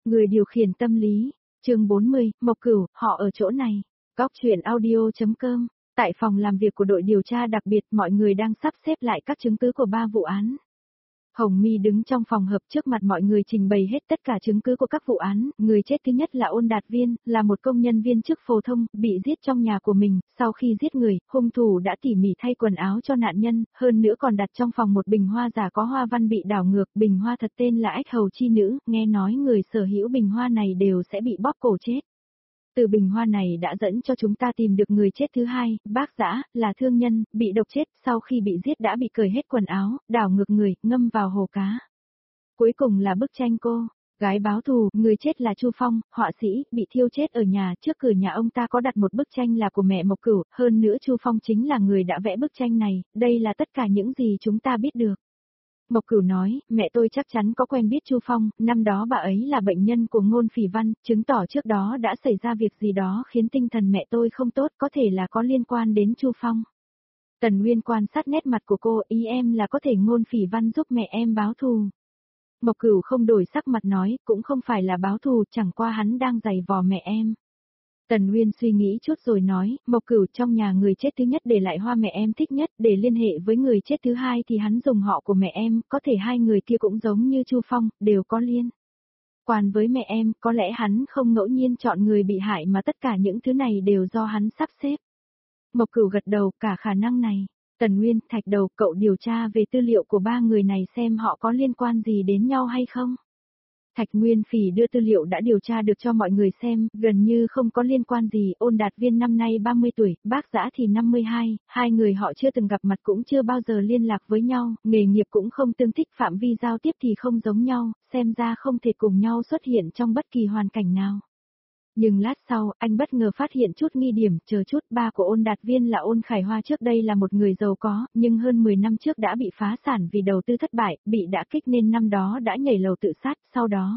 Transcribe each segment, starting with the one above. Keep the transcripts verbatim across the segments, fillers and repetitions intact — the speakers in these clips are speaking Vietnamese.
Người điều khiển tâm lý, chương bốn mươi, Mộc Cửu, họ ở chỗ này. Góc truyện audio.com, tại phòng làm việc của đội điều tra đặc biệt mọi người đang sắp xếp lại các chứng cứ của ba vụ án. Hồng My đứng trong phòng họp trước mặt mọi người trình bày hết tất cả chứng cứ của các vụ án, người chết thứ nhất là Ôn Đạt Viên, là một công nhân viên chức phổ thông, bị giết trong nhà của mình, sau khi giết người, hung thủ đã tỉ mỉ thay quần áo cho nạn nhân, hơn nữa còn đặt trong phòng một bình hoa giả có hoa văn bị đảo ngược, bình hoa thật tên là Ách Hầu Chi Nữ, nghe nói người sở hữu bình hoa này đều sẽ bị bóp cổ chết. Từ bình hoa này đã dẫn cho chúng ta tìm được người chết thứ hai, Bác Dã, là thương nhân, bị độc chết, sau khi bị giết đã bị cởi hết quần áo, đảo ngược người, ngâm vào hồ cá. Cuối cùng là bức tranh cô, gái báo thù, người chết là Chu Phong, họa sĩ, bị thiêu chết ở nhà, trước cửa nhà ông ta có đặt một bức tranh là của mẹ Mộc Cửu, hơn nữa Chu Phong chính là người đã vẽ bức tranh này, đây là tất cả những gì chúng ta biết được. Mộc Cửu nói, mẹ tôi chắc chắn có quen biết Chu Phong, năm đó bà ấy là bệnh nhân của Ngôn Phỉ Văn, chứng tỏ trước đó đã xảy ra việc gì đó khiến tinh thần mẹ tôi không tốt, có thể là có liên quan đến Chu Phong. Tần Nguyên quan sát nét mặt của cô, ý em là có thể Ngôn Phỉ Văn giúp mẹ em báo thù. Mộc Cửu không đổi sắc mặt nói, cũng không phải là báo thù, chẳng qua hắn đang giày vò mẹ em. Tần Nguyên suy nghĩ chút rồi nói, Mộc Cửu trong nhà người chết thứ nhất để lại hoa mẹ em thích nhất, để liên hệ với người chết thứ hai thì hắn dùng họ của mẹ em, có thể hai người kia cũng giống như Chu Phong, đều có liên quan với mẹ em, có lẽ hắn không ngẫu nhiên chọn người bị hại mà tất cả những thứ này đều do hắn sắp xếp. Mộc Cửu gật đầu, cả khả năng này. Tần Nguyên, Thạch Đầu, cậu điều tra về tư liệu của ba người này xem họ có liên quan gì đến nhau hay không? Thạch Nguyên Phỉ đưa tư liệu đã điều tra được cho mọi người xem, gần như không có liên quan gì, Ôn Đạt Viên năm nay ba mươi tuổi, Bác Dã thì năm mươi hai, hai người họ chưa từng gặp mặt cũng chưa bao giờ liên lạc với nhau, nghề nghiệp cũng không tương thích, phạm vi giao tiếp thì không giống nhau, xem ra không thể cùng nhau xuất hiện trong bất kỳ hoàn cảnh nào. Nhưng lát sau, anh bất ngờ phát hiện chút nghi điểm, chờ chút, ba của Ôn Đạt Viên là Ôn Khải Hoa trước đây là một người giàu có, nhưng hơn mười năm trước đã bị phá sản vì đầu tư thất bại, bị đả kích nên năm đó đã nhảy lầu tự sát, sau đó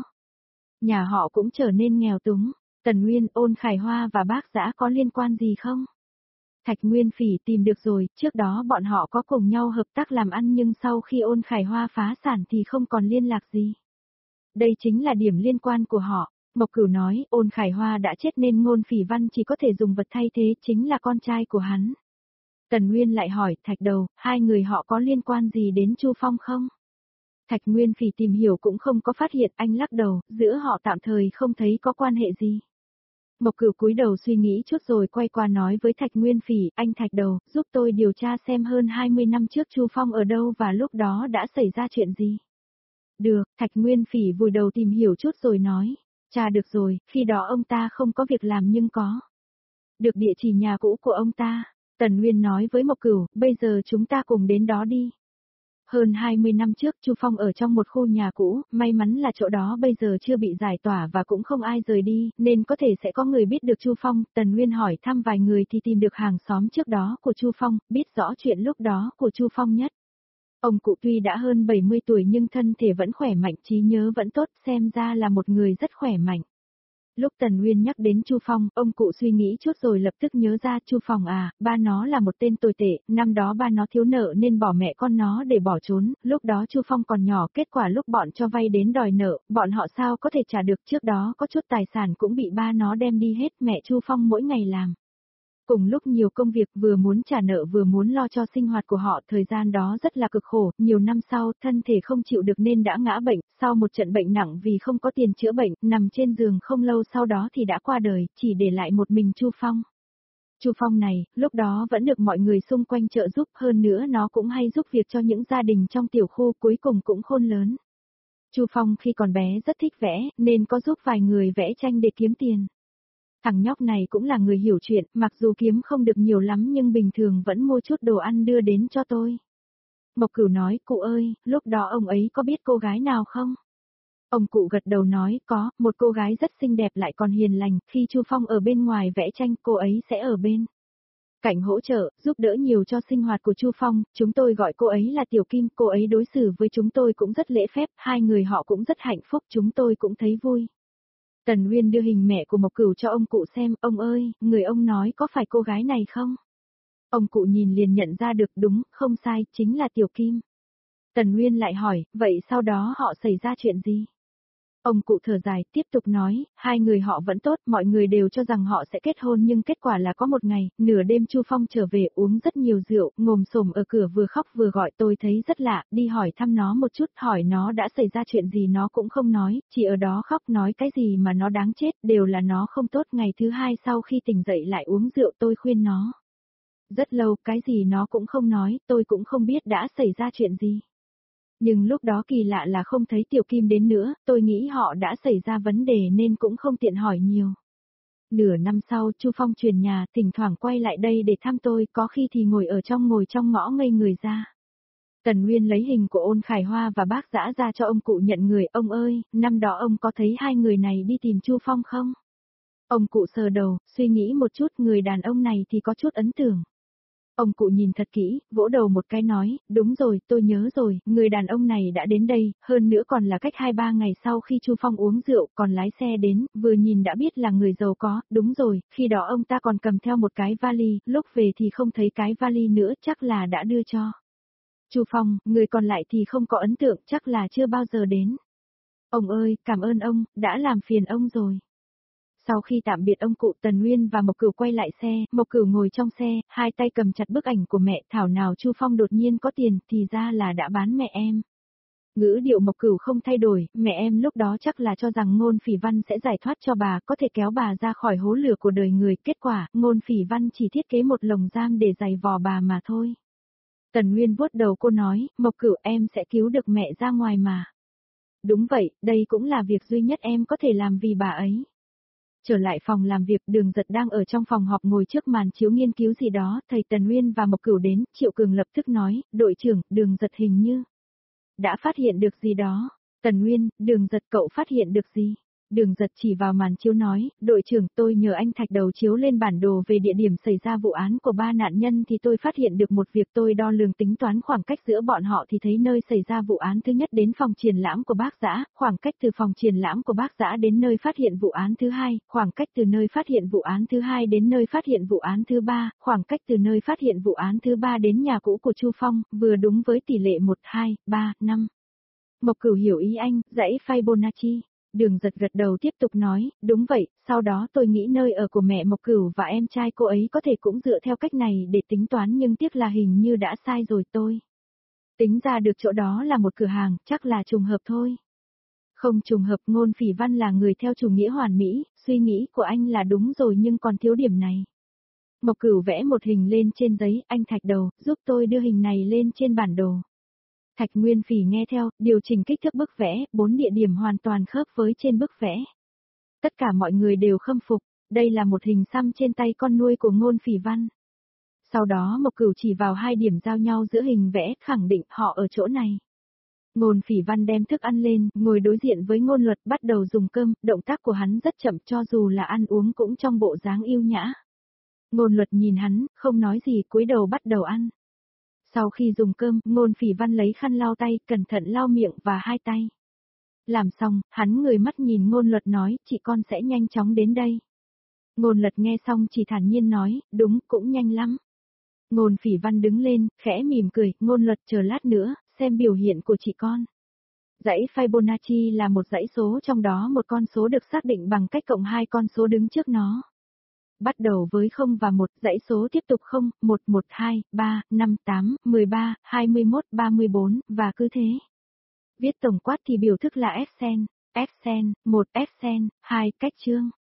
nhà họ cũng trở nên nghèo túng. Tần Nguyên, Ôn Khải Hoa và Bác Dã có liên quan gì không? Thạch Nguyên Phỉ tìm được rồi, trước đó bọn họ có cùng nhau hợp tác làm ăn nhưng sau khi Ôn Khải Hoa phá sản thì không còn liên lạc gì. Đây chính là điểm liên quan của họ. Mộc Cửu nói, Ôn Khải Hoa đã chết nên Ngôn Phỉ Văn chỉ có thể dùng vật thay thế, chính là con trai của hắn. Tần Nguyên lại hỏi, Thạch Đầu, hai người họ có liên quan gì đến Chu Phong không? Thạch Nguyên Phỉ tìm hiểu cũng không có phát hiện, anh lắc đầu, giữa họ tạm thời không thấy có quan hệ gì. Mộc Cửu cúi đầu suy nghĩ chút rồi quay qua nói với Thạch Nguyên Phỉ, anh Thạch Đầu, giúp tôi điều tra xem hơn hai mươi năm trước Chu Phong ở đâu và lúc đó đã xảy ra chuyện gì. Được, Thạch Nguyên Phỉ vùi đầu tìm hiểu chút rồi nói. Cha được rồi, khi đó ông ta không có việc làm nhưng có được địa chỉ nhà cũ của ông ta. Tần Nguyên nói với Mộc Cửu, bây giờ chúng ta cùng đến đó đi. Hơn hai mươi năm trước Chu Phong ở trong một khu nhà cũ, may mắn là chỗ đó bây giờ chưa bị giải tỏa và cũng không ai rời đi, nên có thể sẽ có người biết được Chu Phong. Tần Nguyên hỏi thăm vài người thì tìm được hàng xóm trước đó của Chu Phong, biết rõ chuyện lúc đó của Chu Phong nhất. Ông cụ tuy đã hơn bảy mươi tuổi nhưng thân thể vẫn khỏe mạnh, trí nhớ vẫn tốt, xem ra là một người rất khỏe mạnh. Lúc Tần Nguyên nhắc đến Chu Phong, ông cụ suy nghĩ chút rồi lập tức nhớ ra, Chu Phong à, ba nó là một tên tồi tệ, năm đó ba nó thiếu nợ nên bỏ mẹ con nó để bỏ trốn, lúc đó Chu Phong còn nhỏ, kết quả lúc bọn cho vay đến đòi nợ, bọn họ sao có thể trả được, trước đó có chút tài sản cũng bị ba nó đem đi hết, mẹ Chu Phong mỗi ngày làm cùng lúc nhiều công việc, vừa muốn trả nợ vừa muốn lo cho sinh hoạt của họ, thời gian đó rất là cực khổ, nhiều năm sau, thân thể không chịu được nên đã ngã bệnh, sau một trận bệnh nặng vì không có tiền chữa bệnh, nằm trên giường không lâu sau đó thì đã qua đời, chỉ để lại một mình Chu Phong. Chu Phong này, lúc đó vẫn được mọi người xung quanh trợ giúp, hơn nữa nó cũng hay giúp việc cho những gia đình trong tiểu khu, cuối cùng cũng khôn lớn. Chu Phong khi còn bé rất thích vẽ, nên có giúp vài người vẽ tranh để kiếm tiền. Thằng nhóc này cũng là người hiểu chuyện, mặc dù kiếm không được nhiều lắm nhưng bình thường vẫn mua chút đồ ăn đưa đến cho tôi. Mộc Cửu nói, cụ ơi, lúc đó ông ấy có biết cô gái nào không? Ông cụ gật đầu nói, có, một cô gái rất xinh đẹp lại còn hiền lành, khi Chu Phong ở bên ngoài vẽ tranh, cô ấy sẽ ở bên cạnh hỗ trợ, giúp đỡ nhiều cho sinh hoạt của Chu Phong, chúng tôi gọi cô ấy là Tiểu Kim, cô ấy đối xử với chúng tôi cũng rất lễ phép, hai người họ cũng rất hạnh phúc, chúng tôi cũng thấy vui. Tần Nguyên đưa hình mẹ của Mộc Cửu cho ông cụ xem, ông ơi, người ông nói có phải cô gái này không? Ông cụ nhìn liền nhận ra được, đúng, không sai, chính là Tiểu Kim. Tần Nguyên lại hỏi, vậy sau đó họ xảy ra chuyện gì? Ông cụ thở dài, tiếp tục nói, hai người họ vẫn tốt, mọi người đều cho rằng họ sẽ kết hôn nhưng kết quả là có một ngày, nửa đêm Chu Phong trở về uống rất nhiều rượu, ngồm xổm ở cửa vừa khóc vừa gọi, tôi thấy rất lạ, đi hỏi thăm nó một chút, hỏi nó đã xảy ra chuyện gì nó cũng không nói, chỉ ở đó khóc nói cái gì mà nó đáng chết, đều là nó không tốt. Ngày thứ hai sau khi tỉnh dậy lại uống rượu, tôi khuyên nó. Rất lâu, cái gì nó cũng không nói, tôi cũng không biết đã xảy ra chuyện gì. Nhưng lúc đó kỳ lạ là không thấy Tiểu Kim đến nữa, tôi nghĩ họ đã xảy ra vấn đề nên cũng không tiện hỏi nhiều. Nửa năm sau, Chu Phong chuyển nhà, thỉnh thoảng quay lại đây để thăm tôi, có khi thì ngồi ở trong ngồi trong ngõ ngây người ra. Tần Nguyên lấy hình của Ôn Khải Hoa và Bác Dã ra cho ông cụ nhận người, ông ơi, năm đó ông có thấy hai người này đi tìm Chu Phong không? Ông cụ sờ đầu, suy nghĩ một chút, người đàn ông này thì có chút ấn tượng. Ông cụ nhìn thật kỹ, vỗ đầu một cái nói, đúng rồi, tôi nhớ rồi, người đàn ông này đã đến đây, hơn nữa còn là cách hai ba ngày sau khi Chu Phong uống rượu, còn lái xe đến, vừa nhìn đã biết là người giàu có, đúng rồi, khi đó ông ta còn cầm theo một cái vali, lúc về thì không thấy cái vali nữa, chắc là đã đưa cho Chu Phong, người còn lại thì không có ấn tượng, chắc là chưa bao giờ đến. Ông ơi, cảm ơn ông, đã làm phiền ông rồi. Sau khi tạm biệt ông cụ, Tần Nguyên và Mộc Cửu quay lại xe, Mộc Cửu ngồi trong xe, hai tay cầm chặt bức ảnh của mẹ, thảo nào Chu Phong đột nhiên có tiền, thì ra là đã bán mẹ em. Ngữ điệu Mộc Cửu không thay đổi, mẹ em lúc đó chắc là cho rằng Ngôn Phỉ Văn sẽ giải thoát cho bà, có thể kéo bà ra khỏi hố lửa của đời người, kết quả, Ngôn Phỉ Văn chỉ thiết kế một lồng giam để giày vò bà mà thôi. Tần Nguyên vuốt đầu cô nói, Mộc Cửu em sẽ cứu được mẹ ra ngoài mà. Đúng vậy, đây cũng là việc duy nhất em có thể làm vì bà ấy. Trở lại phòng làm việc, Đường Giật đang ở trong phòng họp ngồi trước màn chiếu nghiên cứu gì đó, thầy Tần Nguyên và Mộc Cửu đến, Triệu Cường lập tức nói, đội trưởng, Đường Giật hình như đã phát hiện được gì đó. Tần Nguyên, Đường Giật cậu phát hiện được gì? Đường Giật chỉ vào màn chiếu nói, đội trưởng, tôi nhờ anh Thạch Đầu chiếu lên bản đồ về địa điểm xảy ra vụ án của ba nạn nhân thì tôi phát hiện được một việc, tôi đo lường tính toán khoảng cách giữa bọn họ thì thấy nơi xảy ra vụ án thứ nhất đến phòng triển lãm của Bác Dã, khoảng cách từ phòng triển lãm của Bác Dã đến nơi phát hiện vụ án thứ hai, khoảng cách từ nơi phát hiện vụ án thứ hai đến nơi phát hiện vụ án thứ ba, khoảng cách từ nơi phát hiện vụ án thứ ba đến nhà cũ của Chu Phong, vừa đúng với tỷ lệ một, hai, ba, năm. Mộc Cửu hiểu ý anh, dãy Fibonacci. Đường Giật gật đầu tiếp tục nói, đúng vậy, sau đó tôi nghĩ nơi ở của mẹ Mộc Cửu và em trai cô ấy có thể cũng dựa theo cách này để tính toán, nhưng tiếc là hình như đã sai rồi, tôi tính ra được chỗ đó là một cửa hàng, chắc là trùng hợp thôi. Không trùng hợp, Ngôn Phỉ Văn là người theo chủ nghĩa hoàn mỹ, suy nghĩ của anh là đúng rồi nhưng còn thiếu điểm này. Mộc Cửu vẽ một hình lên trên giấy, anh Thạch Đầu, giúp tôi đưa hình này lên trên bản đồ. Thạch Nguyên Phỉ nghe theo, điều chỉnh kích thước bức vẽ, bốn địa điểm hoàn toàn khớp với trên bức vẽ. Tất cả mọi người đều khâm phục, đây là một hình xăm trên tay con nuôi của Ngôn Phỉ Văn. Sau đó Mộc Cửu chỉ vào hai điểm giao nhau giữa hình vẽ, khẳng định họ ở chỗ này. Ngôn Phỉ Văn đem thức ăn lên, ngồi đối diện với Ngôn Luật, bắt đầu dùng cơm, động tác của hắn rất chậm, cho dù là ăn uống cũng trong bộ dáng yêu nhã. Ngôn Luật nhìn hắn, không nói gì, cúi đầu bắt đầu ăn. Sau khi dùng cơm, Ngôn Phỉ Văn lấy khăn lau tay, cẩn thận lau miệng và hai tay. Làm xong, hắn ngời mắt nhìn Ngôn Luật nói, chị con sẽ nhanh chóng đến đây. Ngôn Luật nghe xong chỉ thản nhiên nói, đúng, cũng nhanh lắm. Ngôn Phỉ Văn đứng lên, khẽ mỉm cười, Ngôn Luật chờ lát nữa, xem biểu hiện của chị con. Dãy Fibonacci là một dãy số, trong đó một con số được xác định bằng cách cộng hai con số đứng trước nó. Bắt đầu với không và một, dãy số tiếp tục không, một, một, hai, ba, năm, tám, mười ba, hai mươi mốt, ba mươi bốn, và cứ thế. Viết tổng quát thì biểu thức là Fsen, Fsen, một, Fsen, hai, cách chương.